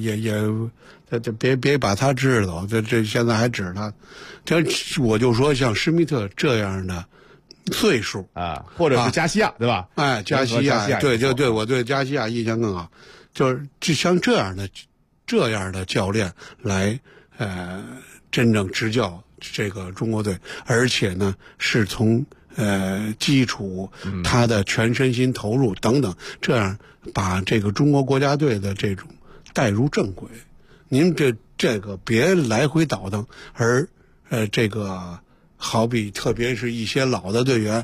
D: 别把他支走，这现在还指他，这我就说像施密特这样的岁数
C: 啊，或者是加西亚，对吧？
D: 加西亚，对，我对加西亚印象更好，就是就像这样的教练来真正执教这个中国队，而且呢是从基础他的全身心投入等等，这样把这个中国国家队的这种带入正轨。您这个别来回倒腾，而这个好比特别是一些老的队员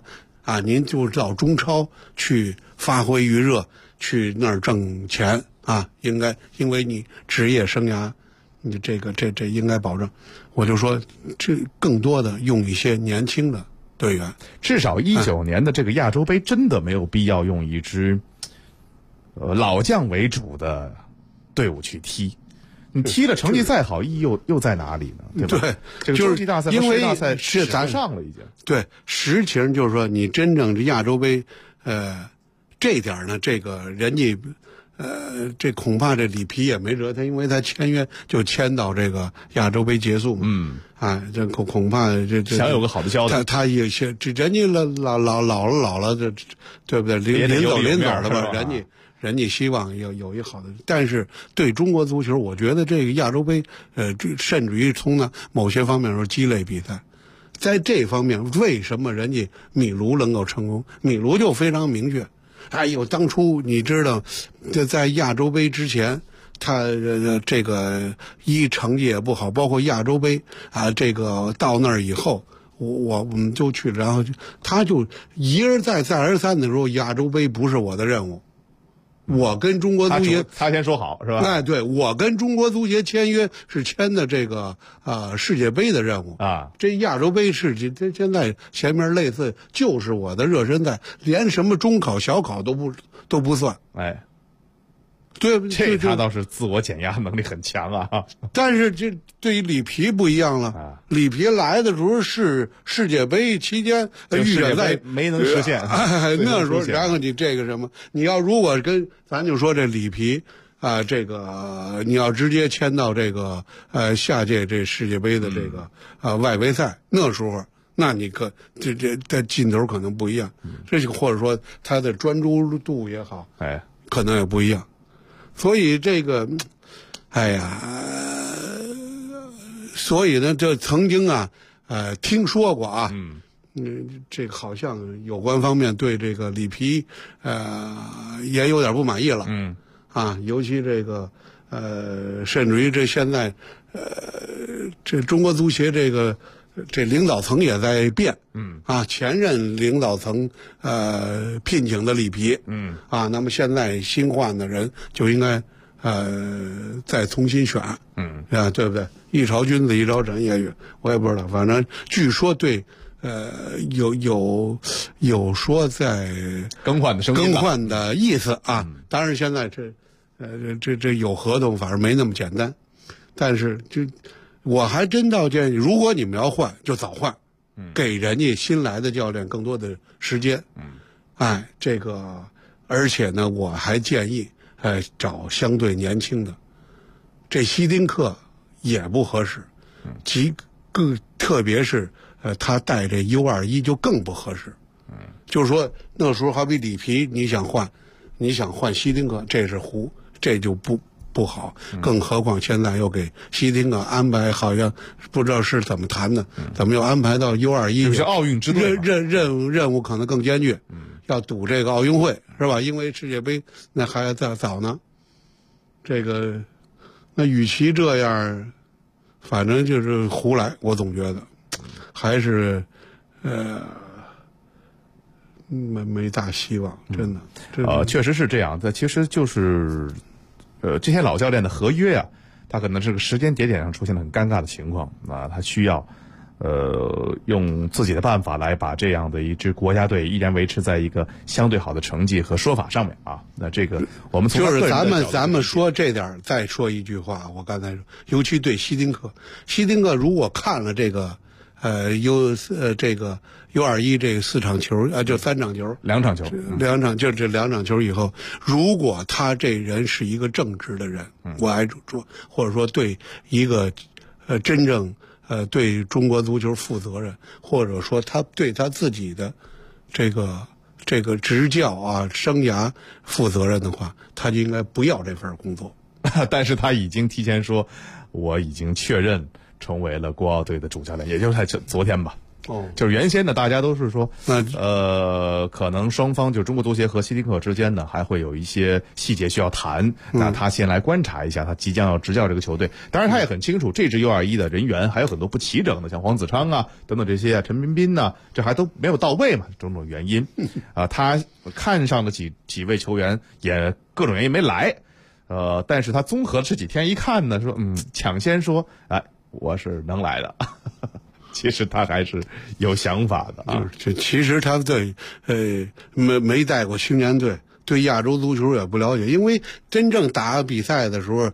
D: 啊，您就到中超去发挥余热，去那儿挣钱啊，应该，因为你职业生涯，你这应该保证。我就说，这更多的用一些年轻的队员。
C: 至少19年的这个亚洲杯真的没有必要用一支老将为主的队伍去踢。你踢了成绩再好，意义又在哪里呢？对吧？
D: 对，
C: 这个洲际大赛和世界大赛
D: 是咱
C: 上了已经。
D: 对，实情就是说，你真正这亚洲杯，这点呢，这个人家，这恐怕这里皮也没辙，他因为他签约就签到这个亚洲杯结束嘛。这恐怕这
C: 想有个好的交代。
D: 他也些这人家老了，这对不对？临走了吧，人家希望有一好的，但是对中国足球，我觉得这个亚洲杯，甚至于从呢某些方面说鸡肋比赛，在这方面为什么人家米卢能够成功？米卢就非常明确。哎呦，当初你知道，在亚洲杯之前，他这个成绩也不好，包括亚洲杯啊，这个到那儿以后。我们就去，然后他就一而再再而三的说，亚洲杯不是我的任务。我跟中国足协，
C: 他先说好是吧？
D: 哎，对，我跟中国足协签约是签的这个世界杯的任务
C: 啊。
D: 这亚洲杯是这现在前面类似就是我的热身赛，连什么中考小考都不算。
C: 哎，
D: 对，
C: 这他倒是自我减压能力很强啊。
D: 但是这对于里皮不一样了，里皮来的时候是世界杯期间预选赛
C: 没能实现，
D: 那时候然后你这个什么，你要如果跟咱就说这里皮啊，这个你要直接签到这个下届这世界杯的这个外围赛，那时候那你这劲头可能不一样，这或者说他的专注度也好，可能也不一样。所以这个，哎呀，所以呢，这曾经啊，听说过啊，这个好像有关方面对这个里皮，也有点不满意了，尤其这个，甚至于这现在，这中国足协这领导层也在变，前任领导层聘请的里皮，那么现在新换的人就应该再重新选，对不对？一朝君子一朝臣也，我也不知道，反正据说对，有说在
C: 更换的声音，
D: 更换的意思啊。当然现在这有合同，反正没那么简单，但是我还真倒建议，如果你们要换，就早换，给人家新来的教练更多的时间。这个，而且呢，我还建议，找相对年轻的，这希丁克也不合适，特别是他带这 U21就更不合适。就是说那时候好比里皮，你想换希丁克，这就不好，更何况现在又给希丁克安排，好像不知道是怎么谈的，怎么又安排到 U21，
C: 就是奥运之队，
D: 任务可能更艰巨，要赌这个奥运会是吧？因为世界杯那还在早呢。这个，那与其这样，反正就是胡来，我总觉得还是没大希望，真的。
C: 确实是这样的，其实就是。这些老教练的合约啊，他可能这个时间节点上出现了很尴尬的情况啊，他需要用自己的办法来把这样的一支国家队依然维持在一个相对好的成绩和说法上面啊。那这个我们从
D: 就是咱们说这点，再说一句话，我刚才说，尤其对希丁克如果看了这个这个U21这4场球就3场球
C: ，2场球
D: ，2场就这2场球以后，如果他这人是一个正直的人，我还说，或者说对一个真正对中国足球负责任，或者说他对他自己的这个执教啊生涯负责任的话，他就应该不要这份工作。
C: 但是他已经提前说，我已经确认成为了国奥队的主教练，也就是在昨天吧。 就是原先呢，大家都是说，可能双方就中国足协和希丁克之间呢，还会有一些细节需要谈。那他先来观察一下，他即将要执教这个球队。当然，他也很清楚这支 U21的人员还有很多不齐整的，像黄子昌啊等等这些陈彬彬呢，这还都没有到位嘛，种种原因。他看上的几位球员也各种原因没来。但是他综合这几天一看呢，说抢先说，我是能来的。其实他还是有想法的啊。
D: 其实他对没带过青年队，对亚洲足球也不了解，因为真正打比赛的时候，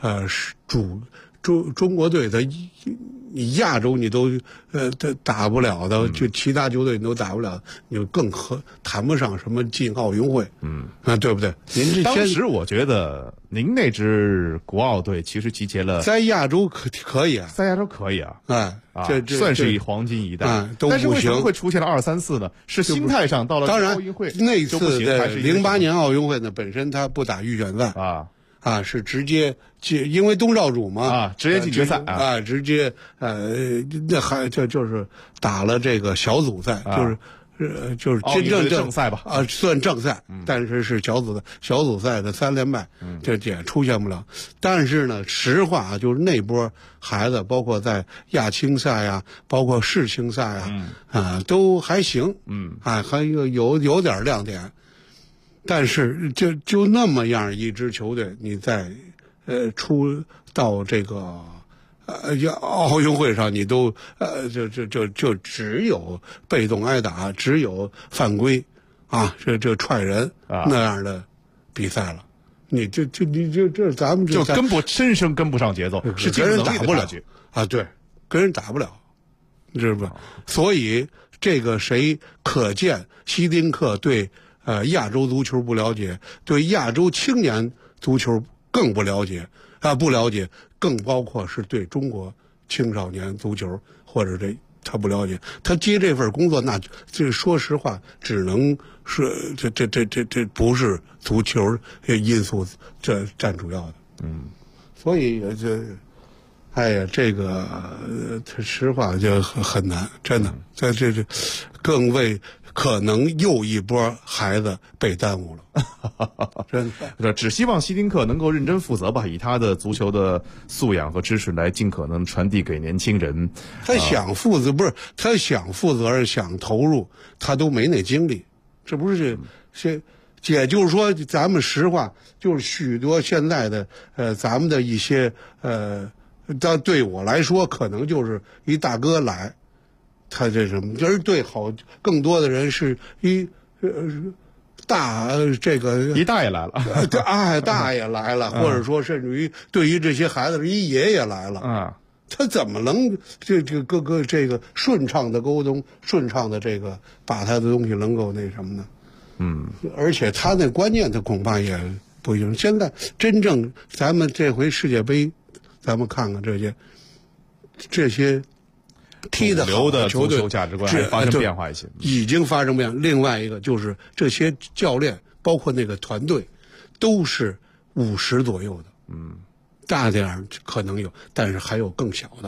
D: 中国队的你亚洲你都打不了的，就其他球队你都打不了，你更谈不上什么进奥运会，对不对？
C: 当时我觉得您那支国奥队其实集结了，
D: 在亚洲可以啊，
C: 在亚洲可以啊，
D: 这
C: 算是黄金一代，但是为什么会出现了2、3、4呢？是心态上到了奥运会，
D: 当然那次的08年奥运会呢，本身他不打预选赛是直接因为东道主嘛
C: 直接进决赛
D: 直接那还就是打了这个小组赛，就是真正
C: 正赛吧
D: 算正赛，但是是小组赛的3连败，这也出现不了。但是呢，实话就是那波孩子，包括在亚青赛呀，包括世青赛都还行，还有点亮点。但是就那么样一支球队，你在出到这个奥运会上，你都就只有被动挨打，只有犯规这踹人那样的比赛了。你这咱们
C: 就深深跟不上节奏，是
D: 跟人打不了对，跟人打不了，知道吧？所以这个谁可见希丁克对亚洲足球不了解，对亚洲青年足球更不了解不了解，更包括是对中国青少年足球或者他不了解。他接这份工作，那这说实话，只能是这不是足球因素这占主要的。所以这个实话就很难，真的，在这更为可能又一波孩子被耽误了，真
C: 的。只希望希丁克能够认真负责吧，以他的足球的素养和知识来尽可能传递给年轻人。
D: 他想负责，不是他想负责任，想投入，他都没那精力。这不是也就是说，咱们实话，就是许多现在的咱们的一些但对我来说，可能就是一大哥来。他这什么？就是对更多的人是一大
C: 爷来了，
D: 大爷来了，或者说甚至于对于这些孩子，一爷爷来了他怎么能这个这个顺畅的沟通，顺畅的这个把他的东西能够那什么呢？而且他那观念，他恐怕也不行。现在真正咱们这回世界杯，咱们看看这些。踢得好
C: 的球队足球价值观发生变化一些，
D: 已经发生变化。另外一个就是这些教练，包括那个团队，都是50左右的，大点可能有，但是还有更小的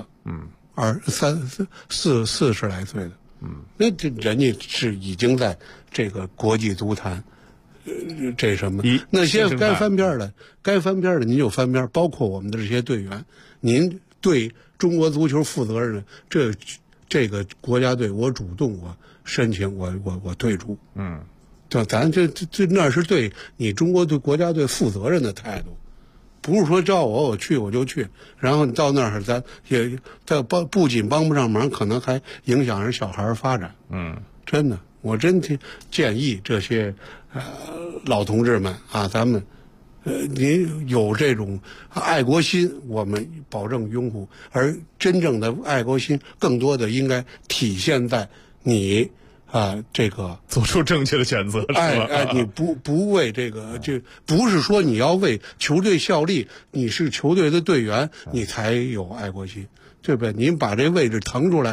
D: ，40来岁的，那这人家是已经在这个国际足坛，这什么那些该翻篇的您就翻篇，包括我们的这些队员，您对中国足球负责任的这个国家队，我主动我申请我退出，咱这那是对你中国对国家队负责任的态度，不是说叫我去我就去，然后你到那儿咱也不仅帮不上忙，可能还影响人小孩发展。真的，我真建议这些老同志们咱们。您有这种爱国心，我们保证拥护。而真正的爱国心，更多的应该体现在你这个
C: 做出正确的选择。
D: 你不为这个，就不是说你要为球队效力，你是球队的队员，你才有爱国心，对不对？您把这位置腾出来，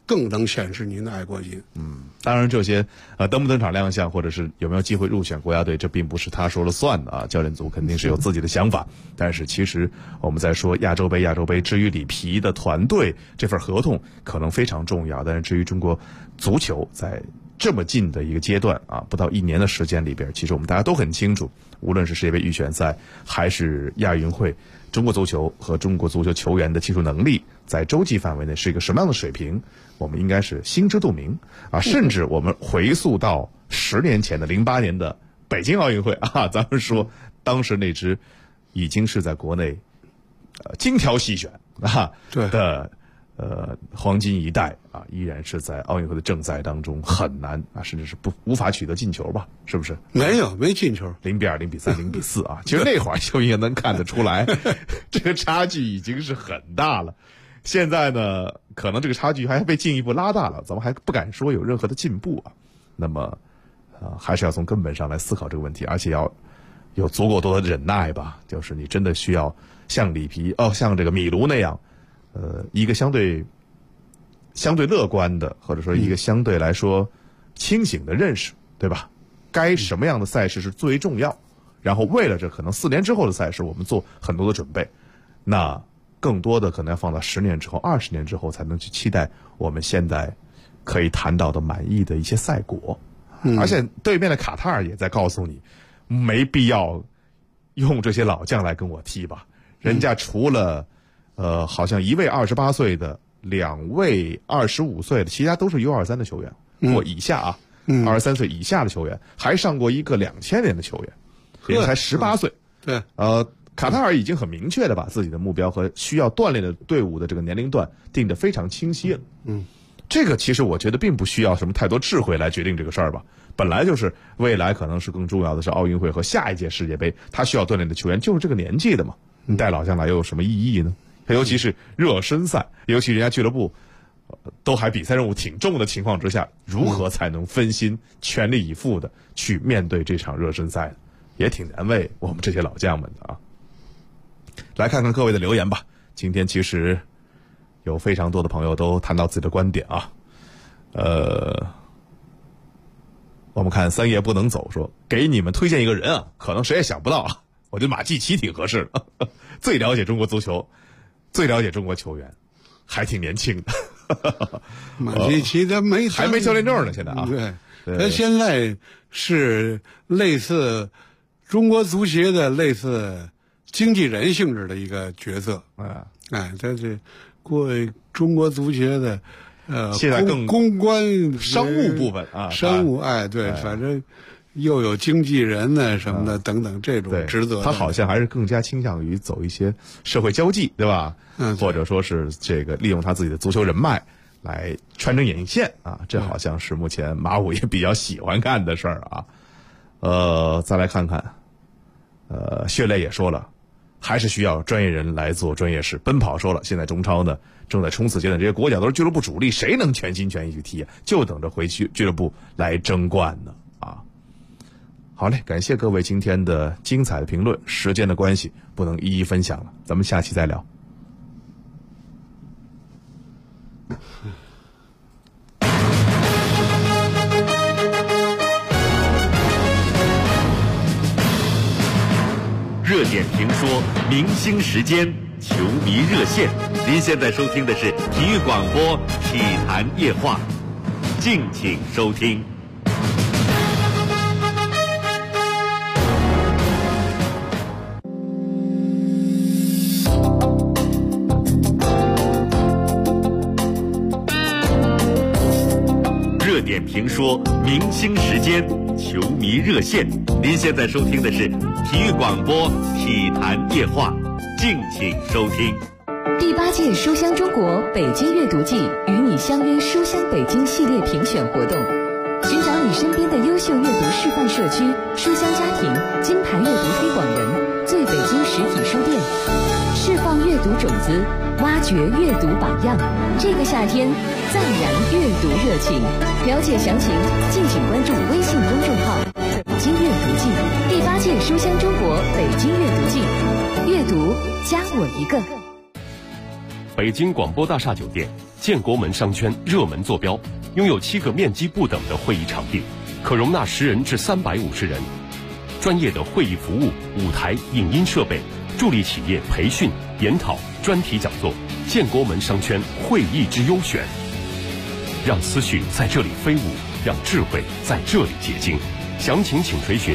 D: 更能显示您的爱国心。
C: 当然这些登不登场亮相，或者是有没有机会入选国家队，这并不是他说了算的啊。教练组肯定是有自己的想法，但是其实我们在说亚洲杯，至于里皮的团队这份合同可能非常重要，但是至于中国足球在这么近的一个阶段啊，不到1年的时间里边，其实我们大家都很清楚，无论是世界杯预选赛还是亚运会，中国足球和中国足球球员的技术能力在洲际范围内是一个什么样的水平，我们应该是心知肚明啊。甚至我们回溯到10年前的08年的北京奥运会啊，咱们说当时那支已经是在国内精挑细选啊的黄金一代啊，依然是在奥运会的正赛当中很难啊，甚至是无法取得进球吧？是不是？
D: 没进球
C: ，0-2、0-3、0-4啊。其实那会儿就应该能看得出来，这个差距已经是很大了。现在呢，可能这个差距还被进一步拉大了，咱们还不敢说有任何的进步啊。那么，还是要从根本上来思考这个问题，而且要有足够多的忍耐吧。就是你真的需要像像这个米卢那样。一个相对乐观的，或者说一个相对来说清醒的认识，对吧？该什么样的赛事是最为重要，然后为了这可能4年之后的赛事，我们做很多的准备。那更多的可能要放到10年之后、20年之后，才能去期待我们现在可以谈到的满意的一些赛果。而且对面的卡塔尔也在告诉你，没必要用这些老将来跟我踢吧，人家除了好像1位28岁的，2位25岁的，其他都是 U23 的球员或以下啊，23岁以下的球员，还上过一个2000年的球员，也才18岁。
D: 对，
C: 卡塔尔已经很明确的把自己的目标和需要锻炼的队伍的这个年龄段定得非常清晰了。这个其实我觉得并不需要什么太多智慧来决定这个事儿吧。本来就是未来可能是更重要的是奥运会和下一届世界杯，他需要锻炼的球员就是这个年纪的嘛。你带老将来又有什么意义呢？尤其是热身赛，尤其人家俱乐部都还比赛任务挺重的情况之下，如何才能分心全力以赴的去面对这场热身赛呢？也挺难为我们这些老将们的啊。来看看各位的留言吧。今天其实有非常多的朋友都谈到自己的观点啊。我们看3爷不能走说，给你们推荐一个人啊，可能谁也想不到啊，我觉得马季奇挺合适的，最了解中国足球，最了解中国球员，还挺年轻的。
D: 马季奇他
C: 还没教练证呢，现在啊。
D: 对，他现在是类似中国足协的类似经纪人性质的一个角色。他是中国足协的
C: 现在更
D: 公关
C: 商务部分啊，
D: 商务对，反正又有经纪人呢什么的等等这种职责。
C: 他好像还是更加倾向于走一些社会交际，对吧？或者说是这个利用他自己的足球人脉来穿针引线啊，这好像是目前马武也比较喜欢干的事儿啊。再来看看，薛磊也说了，还是需要专业人来做专业事。奔跑说了，现在中超呢正在冲刺阶段，这些国脚都是俱乐部主力，谁能全心全意去踢啊？就等着回去俱乐部来争冠呢啊！好嘞，感谢各位今天的精彩的评论，时间的关系不能一一分享了，咱们下期再聊。
B: 热点评说，明星时间，球迷热线。您现在收听的是体育广播《体坛夜话》，敬请收听。热点评说，明星时间，球迷热线。您现在收听的是体育广播《体坛夜话》，敬请收听。
A: 第8届书香中国北京阅读季与你相约书香北京系列评选活动，寻找你身边的优秀阅读示范社区、书香家庭、金牌阅读推广人、最北京实体书店，释放阅读种子，挖掘阅读榜样。这个夏天再燃阅读热情，了解详情敬请关注微信公众号“北京阅读季”。第8届书香中国北京阅读季，阅读加我一个。
I: 北京广播大厦酒店，建国门商圈热门坐标，拥有7个面积不等的会议场地，可容纳10人至350人。专业的会议服务、舞台、影音设备，助力企业培训、研讨、专题讲座。建国门商圈会议之优选，让思绪在这里飞舞，让智慧在这里结晶。详情请垂询